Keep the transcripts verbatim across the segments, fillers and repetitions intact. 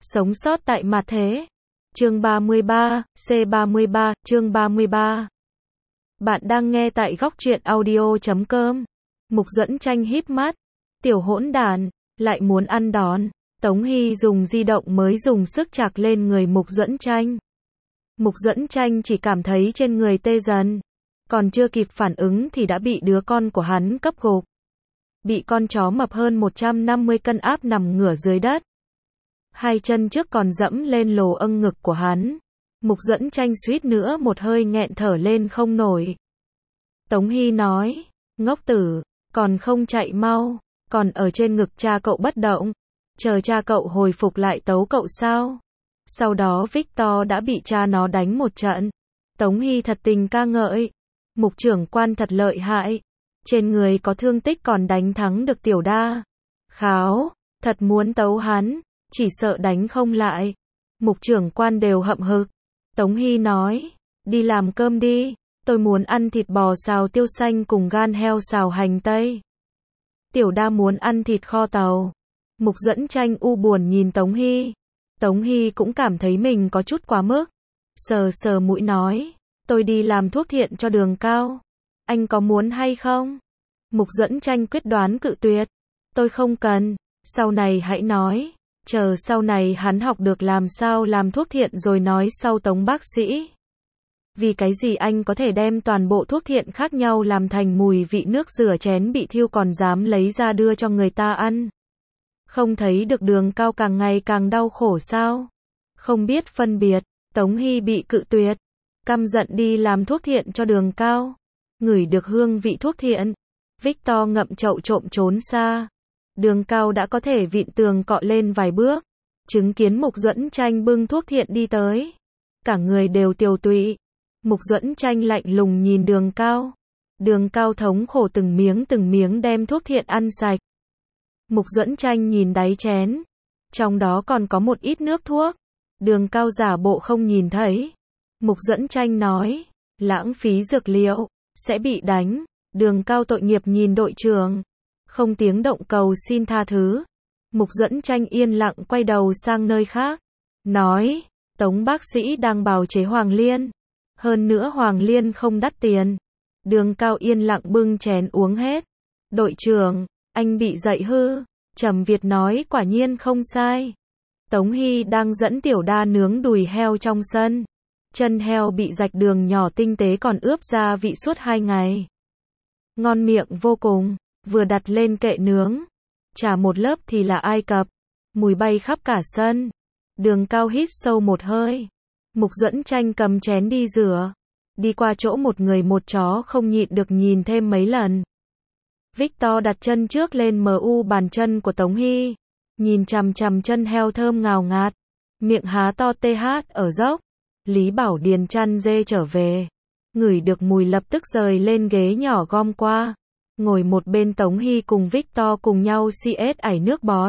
Sống sót tại mặt thế. Chương ba mươi ba, C ba mươi ba, chương ba mươi ba. Bạn đang nghe tại góc truyện audio chấm com. Mục Duẫn Tranh híp mắt. Tiểu hỗn đản, lại muốn ăn đòn. Tống Hy dùng di động mới dùng sức chạc lên người Mục Duẫn Tranh. Mục Duẫn Tranh chỉ cảm thấy trên người tê dần. Còn chưa kịp phản ứng thì đã bị đứa con của hắn cấp gục. Bị con chó mập hơn một trăm năm mươi cân áp nằm ngửa dưới đất. Hai chân trước còn dẫm lên lồ âng ngực của hắn. Mục Duẫn Tranh suýt nữa một hơi nghẹn thở lên không nổi. Tống Hy nói, ngốc tử, còn không chạy mau, còn ở trên ngực cha cậu bất động, chờ cha cậu hồi phục lại tấu cậu sao? Sau đó Victor đã bị cha nó đánh một trận. Tống Hy thật tình ca ngợi, Mục trưởng quan thật lợi hại, trên người có thương tích còn đánh thắng được Tiểu Đa. Kháo, thật muốn tấu hắn, chỉ sợ đánh không lại. Mục trưởng quan đều hậm hực. Tống Hy nói, đi làm cơm đi, tôi muốn ăn thịt bò xào tiêu xanh cùng gan heo xào hành tây. Tiểu Đa muốn ăn thịt kho tàu. Mục Duẫn Tranh u buồn nhìn Tống Hy. Tống Hy cũng cảm thấy mình có chút quá mức. Sờ sờ mũi nói, tôi đi làm thuốc thiện cho Đường Cao. Anh có muốn hay không? Mục Duẫn Tranh quyết đoán cự tuyệt. Tôi không cần, sau này hãy nói. Chờ sau này hắn học được làm sao làm thuốc thiện rồi nói sau. Tống bác sĩ. Vì cái gì anh có thể đem toàn bộ thuốc thiện khác nhau làm thành mùi vị nước rửa chén bị thiêu còn dám lấy ra đưa cho người ta ăn? Không thấy được Đường Cao càng ngày càng đau khổ sao? Không biết phân biệt. Tống Hy bị cự tuyệt. Căm giận đi làm thuốc thiện cho Đường Cao. Ngửi được hương vị thuốc thiện. Victor ngậm chậu trộm trốn xa. Đường Cao đã có thể vịn tường cọ lên vài bước. Chứng kiến Mục Duẫn Tranh bưng thuốc thiện đi tới. Cả người đều tiều tụy. Mục Duẫn Tranh lạnh lùng nhìn Đường Cao. Đường Cao thống khổ từng miếng từng miếng đem thuốc thiện ăn sạch. Mục Duẫn Tranh nhìn đáy chén. Trong đó còn có một ít nước thuốc. Đường Cao giả bộ không nhìn thấy. Mục Duẫn Tranh nói, lãng phí dược liệu, sẽ bị đánh. Đường Cao tội nghiệp nhìn đội trưởng. Không tiếng động cầu xin tha thứ. Mục Duẫn Tranh yên lặng quay đầu sang nơi khác. Nói, Tống bác sĩ đang bào chế Hoàng Liên. Hơn nữa Hoàng Liên không đắt tiền. Đường Cao yên lặng bưng chén uống hết. Đội trưởng, anh bị dạy hư. Trầm Việt nói quả nhiên không sai. Tống Hy đang dẫn Tiểu Đa nướng đùi heo trong sân. Chân heo bị rạch đường nhỏ tinh tế còn ướp gia vị suốt hai ngày. Ngon miệng vô cùng. Vừa đặt lên kệ nướng. Chả một lớp thì là Ai Cập. Mùi bay khắp cả sân. Đường Cao hít sâu một hơi. Mục Duẫn Tranh cầm chén đi rửa. Đi qua chỗ một người một chó không nhịn được nhìn thêm mấy lần. Victor đặt chân trước lên mu bàn chân của Tống Hy. Nhìn chằm chằm chân heo thơm ngào ngạt. Miệng há to th ở dốc. Lý Bảo Điền chăn dê trở về. Ngửi được mùi lập tức rời lên ghế nhỏ gom qua. Ngồi một bên Tống Hy cùng Victor cùng nhau cs ải nước bọt.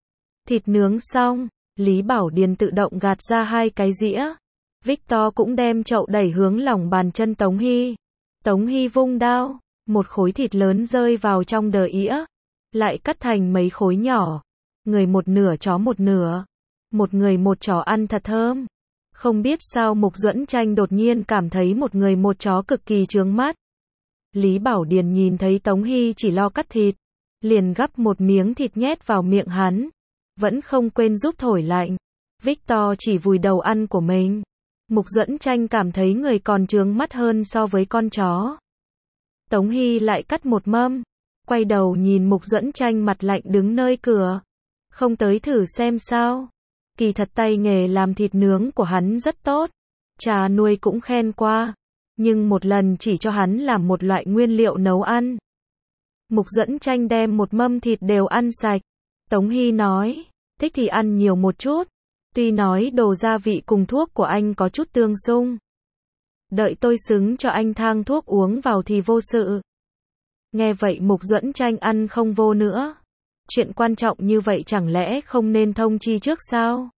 Thịt nướng xong, Lý Bảo Điền tự động gạt ra hai cái dĩa. Victor cũng đem chậu đẩy hướng lòng bàn chân Tống Hy. Tống Hy vung đao, một khối thịt lớn rơi vào trong đờ ĩa. Lại cắt thành mấy khối nhỏ. Người một nửa chó một nửa. Một người một chó ăn thật thơm. Không biết sao Mục Duẫn Tranh đột nhiên cảm thấy một người một chó cực kỳ chướng mắt. Lý Bảo Điền nhìn thấy Tống Hy chỉ lo cắt thịt. Liền gắp một miếng thịt nhét vào miệng hắn. Vẫn không quên giúp thổi lạnh. Victor chỉ vùi đầu ăn của mình. Mục Duẫn Tranh cảm thấy người còn chướng mắt hơn so với con chó. Tống Hy lại cắt một mâm. Quay đầu nhìn Mục Duẫn Tranh mặt lạnh đứng nơi cửa. Không tới thử xem sao. Kỳ thật tay nghề làm thịt nướng của hắn rất tốt. Cha nuôi cũng khen qua. Nhưng một lần chỉ cho hắn làm một loại nguyên liệu nấu ăn. Mục Duẫn Tranh đem một mâm thịt đều ăn sạch. Tống Hy nói, thích thì ăn nhiều một chút. Tuy nói đồ gia vị cùng thuốc của anh có chút tương xung. Đợi tôi xứng cho anh thang thuốc uống vào thì vô sự. Nghe vậy Mục Duẫn Tranh ăn không vô nữa. Chuyện quan trọng như vậy chẳng lẽ không nên thông chi trước sao?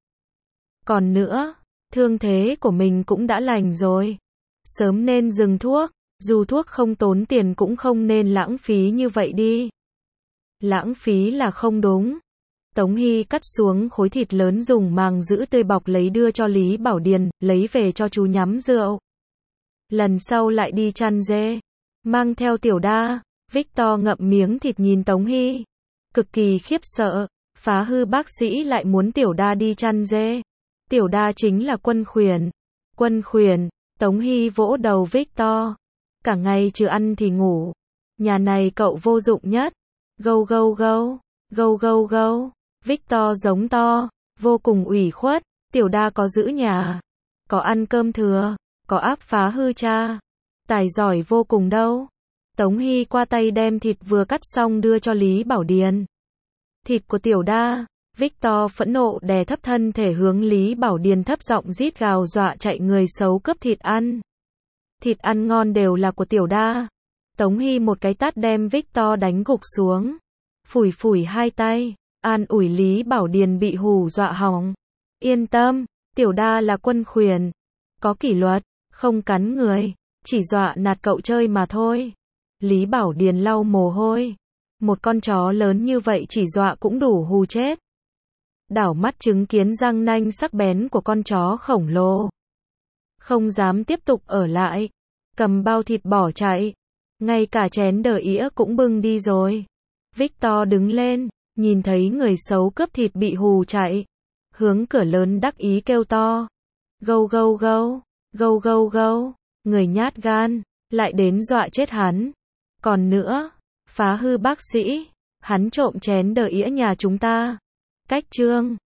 Còn nữa, thương thế của mình cũng đã lành rồi. Sớm nên dừng thuốc, dù thuốc không tốn tiền cũng không nên lãng phí như vậy đi. Lãng phí là không đúng. Tống Hy cắt xuống khối thịt lớn dùng màng giữ tươi bọc lấy đưa cho Lý Bảo Điền, lấy về cho chú nhắm rượu. Lần sau lại đi chăn dê, mang theo Tiểu Đa. Victor ngậm miếng thịt nhìn Tống Hy, cực kỳ khiếp sợ, phá hư bác sĩ lại muốn Tiểu Đa đi chăn dê. Tiểu Đa chính là Quân Khuyển. Quân Khuyển, Tống Hy vỗ đầu Victor. Cả ngày trừ ăn thì ngủ. Nhà này cậu vô dụng nhất. Gâu gâu gâu, gâu gâu gâu. Victor giống to, vô cùng ủy khuất. Tiểu Đa có giữ nhà, có ăn cơm thừa, có áp phá hư cha. Tài giỏi vô cùng đâu. Tống Hy qua tay đem thịt vừa cắt xong đưa cho Lý Bảo Điền. Thịt của Tiểu Đa. Victor phẫn nộ đè thấp thân thể hướng Lý Bảo Điền thấp giọng rít gào dọa chạy người xấu cướp thịt ăn. Thịt ăn ngon đều là của Tiểu Đa. Tống Hy một cái tát đem Victor đánh gục xuống. Phủi phủi hai tay, an ủi Lý Bảo Điền bị hù dọa hỏng. Yên tâm, Tiểu Đa là Quân Khuyển. Có kỷ luật, không cắn người, chỉ dọa nạt cậu chơi mà thôi. Lý Bảo Điền lau mồ hôi. Một con chó lớn như vậy chỉ dọa cũng đủ hù chết. Đảo mắt chứng kiến răng nanh sắc bén của con chó khổng lồ. Không dám tiếp tục ở lại. Cầm bao thịt bỏ chạy. Ngay cả chén đờ ĩa cũng bưng đi rồi. Victor đứng lên, nhìn thấy người xấu cướp thịt bị hù chạy. Hướng cửa lớn đắc ý kêu to. Gâu gâu gâu, gâu gâu gâu. Người nhát gan, lại đến dọa chết hắn. Còn nữa, phá hư bác sĩ. Hắn trộm chén đờ ĩa nhà chúng ta. Cách chương